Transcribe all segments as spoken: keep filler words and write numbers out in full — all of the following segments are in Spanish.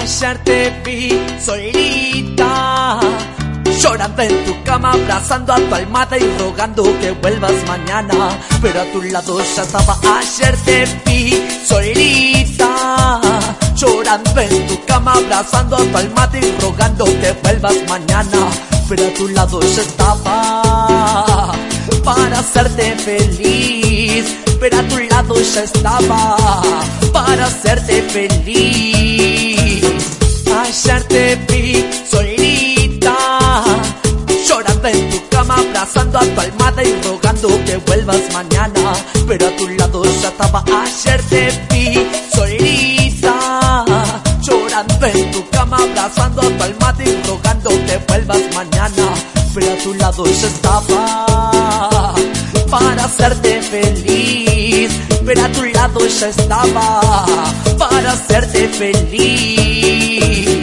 Ayer te vi solita, llorando en tu cama, abrazando a tu almohada y rogando que vuelvas mañana. Pero a tu lado ya estaba. Ayer te vi solita, llorando en tu cama, abrazando a tu almohada y rogando que vuelvas mañana. Pero a tu lado ya estaba para hacerte feliz. Pero a tu lado ya estaba para hacerte feliz. Ayer te vi solita, llorando en tu cama, abrazando a tu almohada y rogando que vuelvas mañana. Pero a tu lado ya estaba. Ayer te vi solita, llorando en tu cama, abrazando a tu almohada y rogando que vuelvas mañana. Pero a tu lado ya estaba para hacerte feliz. Pero a tu lado ya estaba para hacerte feliz.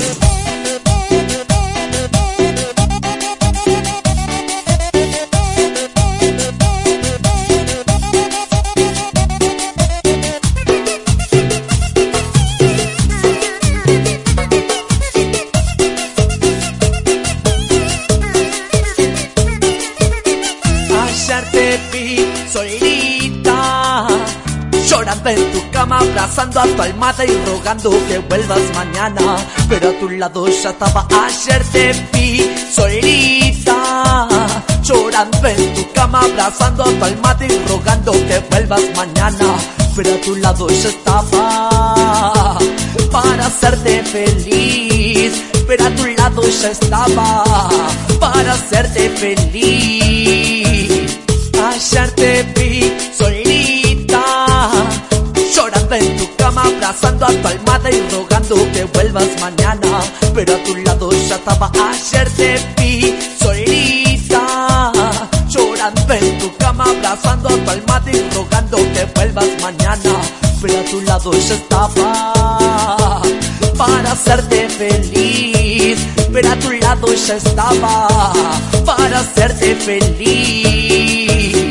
Ayer te vi solita, llorando en tu cama, abrazando a tu almohada y rogando que vuelvas mañana. Pero a tu lado ya estaba. Ayer te vi solita, llorando en tu cama, abrazando a tu almohada y rogando que vuelvas mañana. Pero a tu lado ya estaba para hacerte feliz. Pero a tu lado ya estaba para hacerte feliz. Ayer te vi solita, llorando en tu cama, abrazando a tu almohada y rogando que vuelvas mañana. Pero a tu lado ya estaba. Ayer te vi solita, llorando en tu cama, abrazando a tu almohada y rogando que vuelvas mañana. Pero a tu lado ya estaba para hacerte feliz. Pero a tu lado ya estaba para hacerte feliz.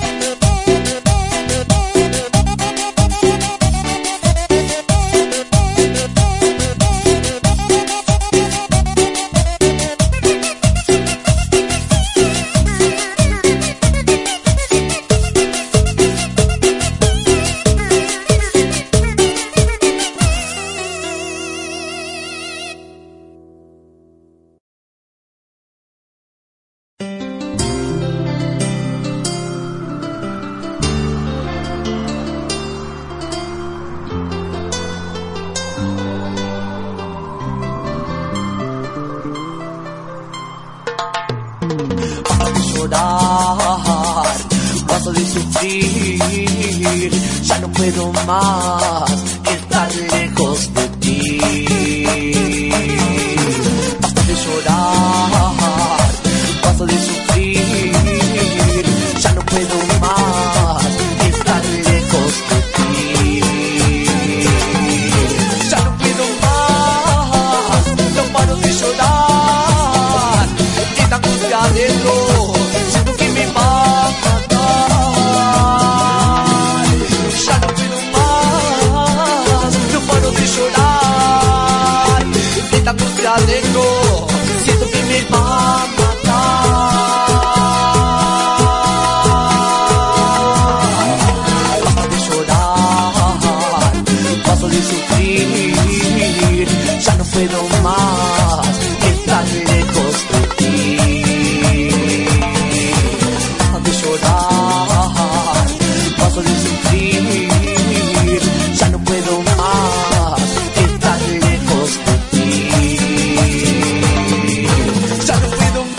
Paso de sufrir, ya no puedo más estar lejos de ti. Basta de llorar, paso de sufrir, ya no puedo más estar lejos de ti. Ya no puedo más, no paro de llorar, esta angustia adentro. Adentro, siento que me va a matar. Basta de llorar, paso de sufrir, ya no puedo más estar lejos de ti. Basta de llorar, paso de sufrir, ya no puedo más estar lejos de ti. Ya no puedo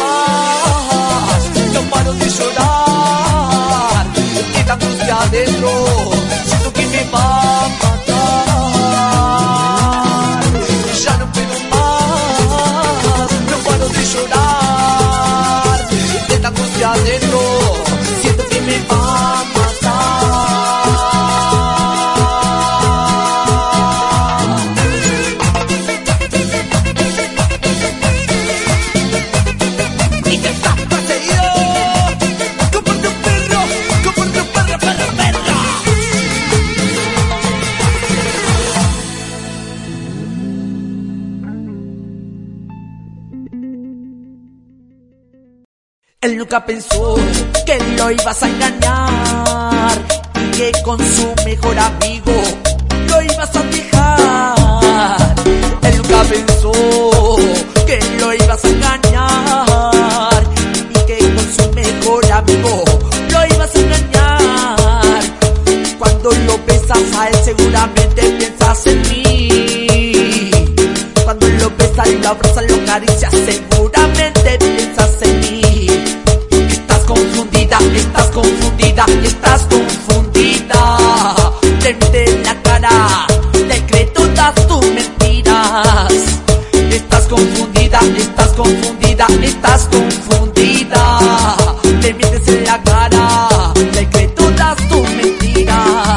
Él nunca pensó que lo ibas a engañar y que con su mejor amigo lo ibas a dejar. Él nunca pensó que lo ibas a engañar y que con su mejor amigo lo ibas a engañar. Cuando lo besas a él seguramente piensas en mí. Cuando lo besas y lo abrazas, lo acaricias, seguramente piensas en mí. Estás confundida, estás confundida, estás confundida. Te mete en la cara, te cree todas tus mentiras. Estás confundida, estás confundida, estás confundida. Te metes en la cara, te cree todas tus mentiras.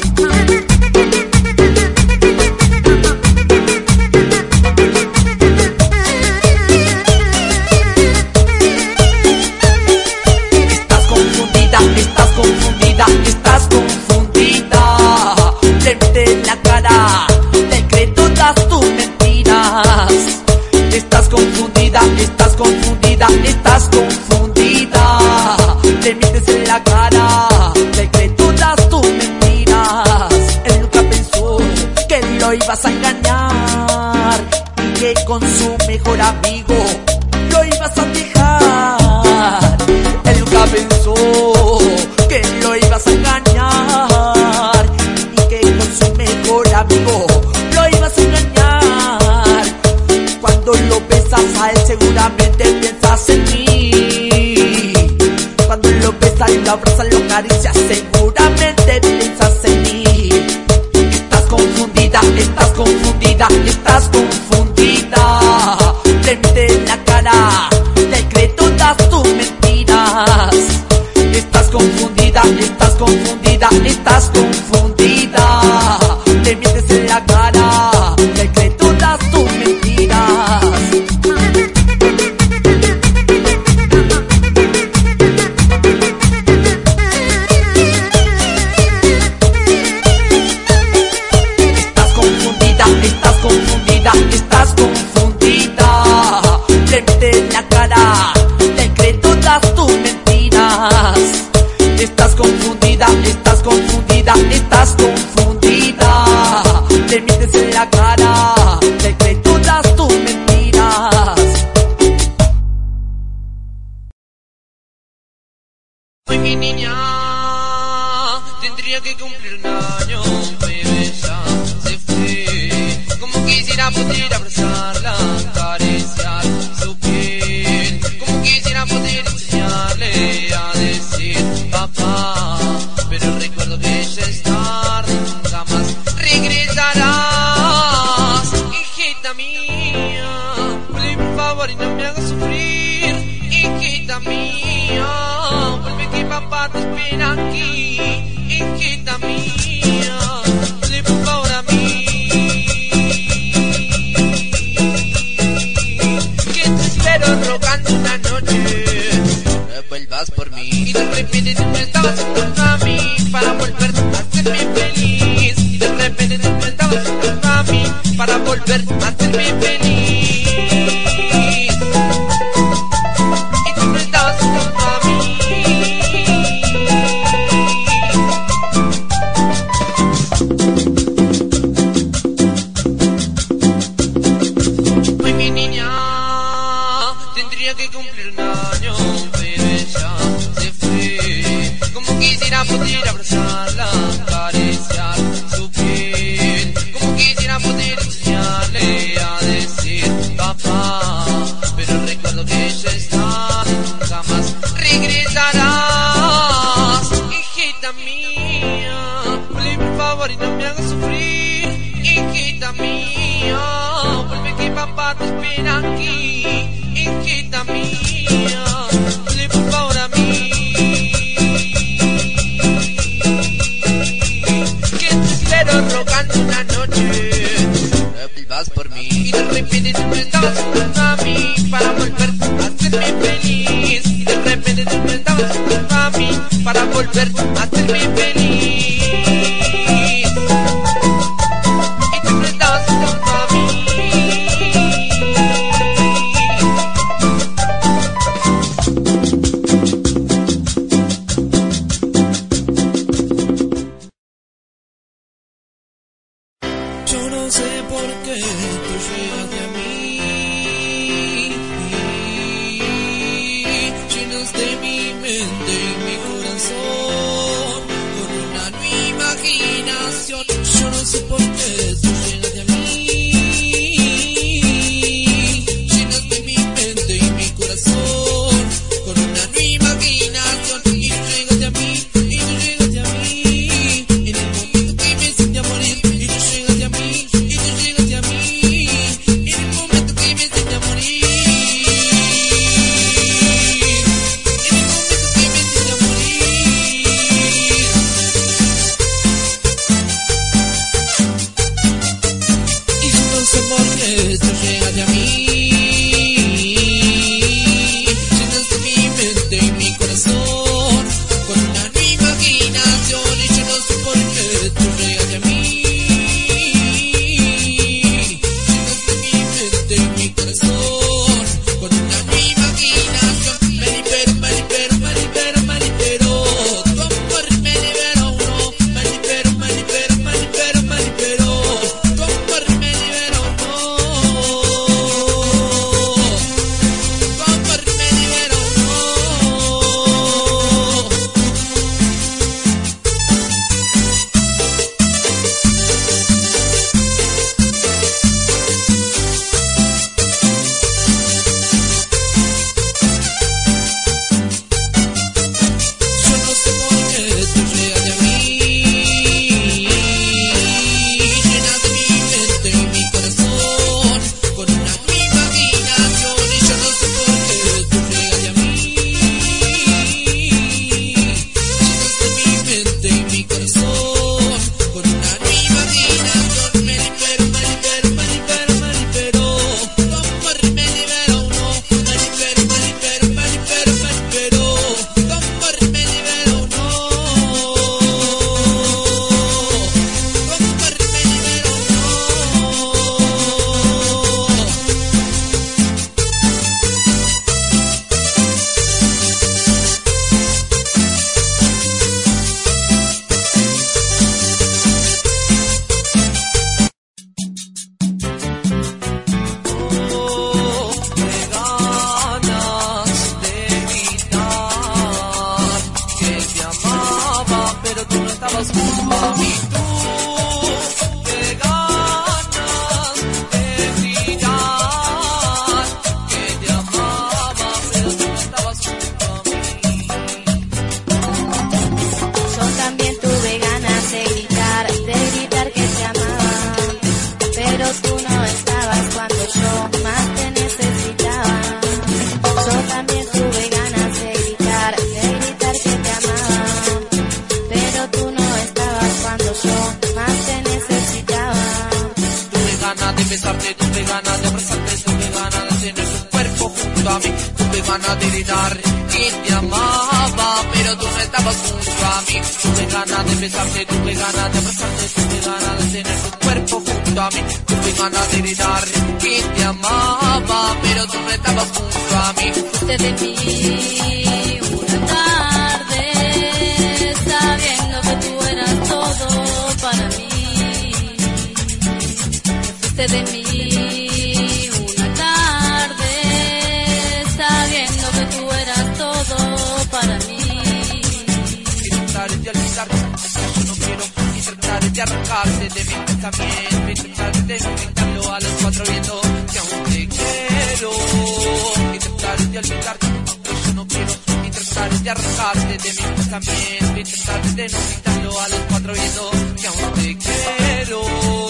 Estás confundida, estás confundida, estás confundida. Te mete en la cara, te cree todas tus mentiras. Estás confundida, estás confundida, estás confundida. Te metes en la cara, te cree todas tus mentiras. Él nunca pensó que lo ibas a engañar y que con su mejor amigo lo ibas a dejar. Él nunca pensó que lo ibas a engañar y que con su mejor amigo lo ibas a engañar. Cuando lo besas a él seguramente piensas en mí. Cuando lo besas y lo abrazas, lo acaricias, seguramente piensas en mí. Estás confundida, estás confundida, estás confundida. Te mete en la cara, te cree todas tus mentiras. Estás confundida, estás confundida, estás confundida. Te metes en la cara, te cree todas tus mentiras. Estás confundida, estás confundida, estás confundida. Te mete en la cara, te cree todas tus mentiras. Estás confundida, estás confundida, estás confundida. Te metes en la cara, te cree todas tus mentiras. Hoy mi niña tendría que cumplir un año, pero ella se fue. Como quisiera poder abrazarla, acariciar su piel. Como quisiera poder enseñarle a decir papá, pero recuerdo que ella es tarde, nunca más regresarás. Hijita mía, vuelve por favor y no me hagas sufrir. Hijita mía, vuelve que papá te espera aquí. Hijita mía, vuelve por favor a mí. Que te espero rogando una noche, no vuelvas por mí. Y de repente tú me estabas junto a mí para volver a hacerme feliz. Y de repente tú me estabas junto a mí para volver a hacerme feliz. Y tú me estabas junto a mí. Hoy mi niña tendría que cumplir un año, pero ella se fue. Como quisiera poder abrazarla, acariciar su piel. Como quisiera poder enseñarle a decir papá, pero recuerdo que ella está, nunca más regresarás. Hijita mía, vuelve por favor y no me hagas sufrir. Hijita mía, vuelve que papá te espera aquí. Hijita mía, vuelve por favor a mí. Que te espero rogando una noche, no vuelvas por mí. Y de repente tú me estabas junto a mí para volver a hacerme feliz. Y de repente tú me estabas junto a mí para volver a hacerme feliz. Y tú me estabas junto a mí. por qué tú llegaste a mí. Llenaste mi mente y mi corazón con una nueva imaginación. Yo no sé por qué tú llegaste a mí. Llenaste mi mente y mi corazón con una nueva imaginación. Y tú llegaste a mí, y tú llegaste a mí. En el momento que me sentí a morir. Y tú llegaste a mí, y tú llegaste a mí. En el momento que me sentí a morir. Porque tú llegaste a mí. Llenaste mi mente y mi corazón con una nueva imaginación. Y yo no sé por qué tú llegaste a mí. Llenaste mi mente y mi corazón con una nueva imaginación. Me libero, me libero, me libero, me libero. Tu amor me libera uno. Me libero, me libero, me libero, me libero. Tu amor me libera uno. besarte, tuve ganas de abrazarte, tuve ganas de tener tu cuerpo junto a mí, tuve ganas de gritar que te amaba, pero tú no estabas junto a mí. Tuve ganas de besarte, tuve ganas de abrazarte, tuve ganas de tener tu cuerpo junto a mí, tuve ganas de gritar que te amaba, pero tú no estabas junto a mí. Fuiste de mí una tarde, sabiendo que tú eras todo para mí. Fuiste de mí una tarde, sabiendo que tú eras todo para mí. Quiero tratar de olvidarte, yo no quiero, y tratar de arrancarte de mi pensamiento, y tratar de gritarlo a los cuatro vientos que aún te quiero. Y tratar de olvidarte, yo no quiero, y tratar de arrancarte de mi pensamiento, y tratar de no gritarlo a los cuatro vientos que aún te quiero.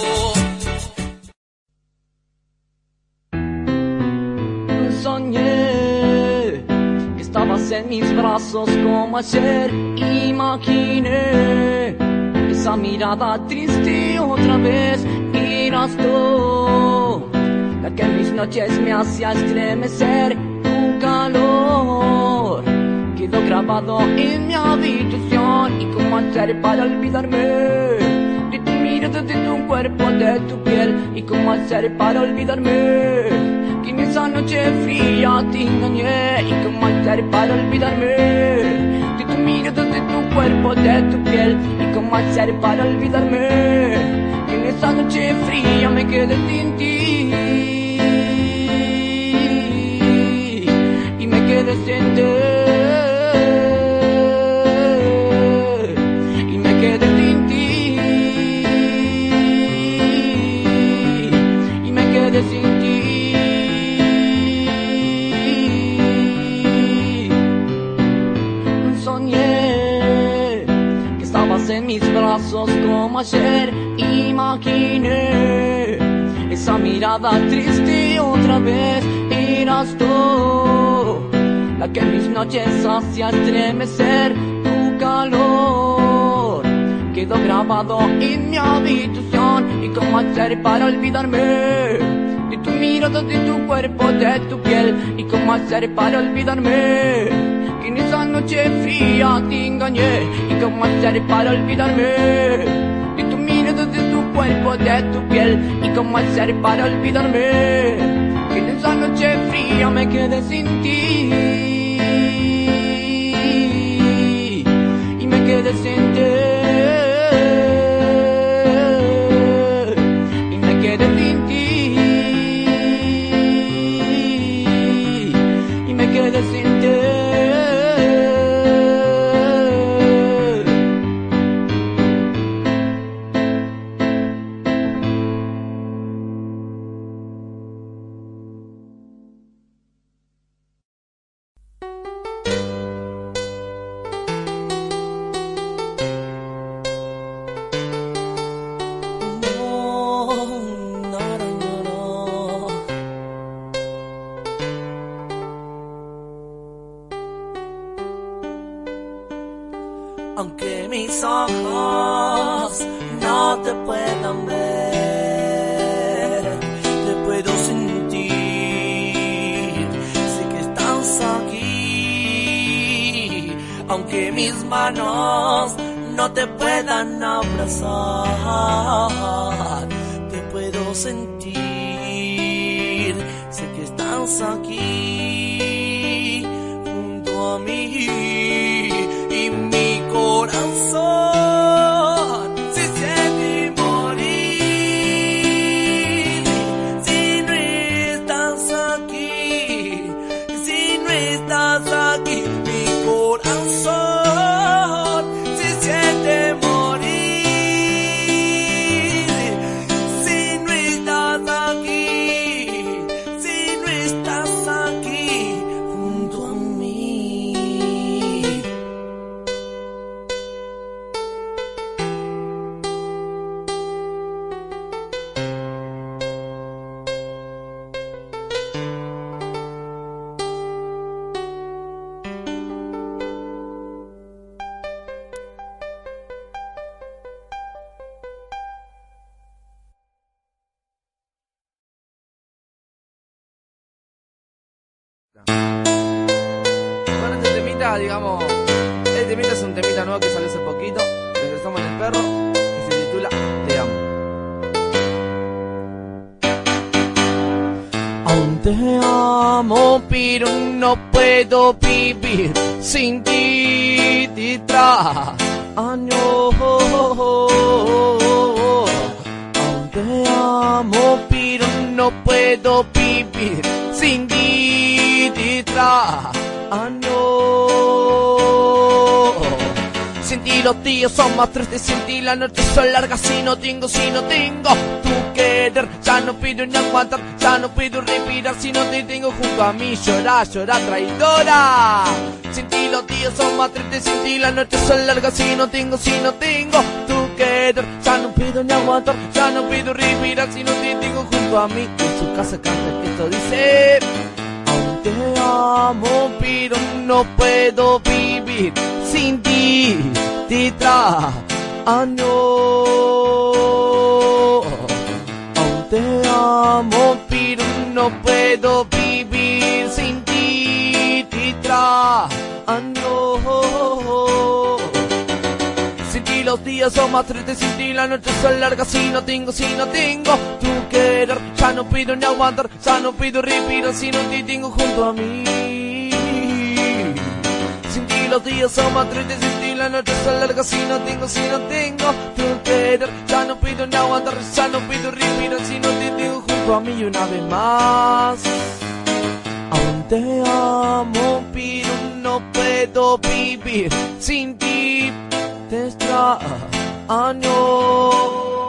Soñé que estabas en mis brazos como ayer. Imaginé esa mirada triste otra vez. Eras tú la que en mis noches me hacía estremecer. Tu calor quedó grabado en mi habitación. ¿Y cómo hacer para olvidarme de tu mirada, de tu cuerpo, de tu piel? ¿Y cómo hacer para olvidarme que en esa noche fría te engañé? ¿Y cómo hacer para olvidarme de tu mirada, de tu cuerpo, de tu piel? ¿Y cómo hacer para olvidarme que en esa noche fría me quedé sin ti y me quedé sin ti y me quedé sin ti y me quedé sin ti. Soñé que estabas en mis brazos como ayer, imaginé esa mirada triste otra vez. Eras tú la que en mis noches hacía estremecer. Tu calor quedó grabado en mi habitación y como hacer para olvidarme de tu mirada, de tu cuerpo, de tu piel. Y como hacer para olvidarme que en esa noche fría te engañé. Y cómo hacer para olvidarme de tu mirada, de tu cuerpo, de tu piel. Y cómo hacer para olvidarme que en esa noche fría me quedé sin ti y me quedé sin ti y me quedé sin ti y me quedé sin ti. Aunque mis ojos no te puedan ver, te puedo sentir, sé que estás aquí. Aunque mis manos no te puedan abrazar, te puedo sentir, sé que estás aquí junto a mí. Y mi corazón se siente morir si no estás aquí, si no estás aquí. Mi corazón se siente morir si no estás aquí, si no estás aquí junto a mí. Bueno, este temita, digamos, este temita es un temita nuevo que salió hace poquito. Regresamos en el perro y se titula Te amo. Aún te amo, pero no puedo vivir sin ti. Te extraño. Aún te amo, pero no puedo vivir sin ti. Te extraño. Sin ti los días son más tristes, sin ti las noches son largas. Si no tengo, si no tengo tu querer, ya no pido ni aguantar, ya no puedo respirar. Si no te tengo junto a mí, llorar, llorar, traidora. Sin ti los días son más tristes, sin ti las noches son largas. Si no tengo, si no tengo tu querer, ya no pido ni aguantar, ya no puedo respirar. Si no te tengo junto a mí. En su casa canta esto, dice: aún te amo, pero no puedo vivir sin ti. Te extraño. Aún te amo, pero no puedo vivir sin ti. Te extraño. Sin ti los días son más tristes, sin ti las noches son largas. Si no tengo, si no tengo tu querer, ya no pido ni aguantar, ya no pido respirar. Si no te tengo junto a mí. Sin ti los días son más tristes y si la noche se alarga, si no tengo, si no tengo tu querer, ya no pido ni aguantar, ya no pido respirar, si no te tengo junto a mí una vez más. Aún te amo, pero no puedo vivir sin ti, te extraño.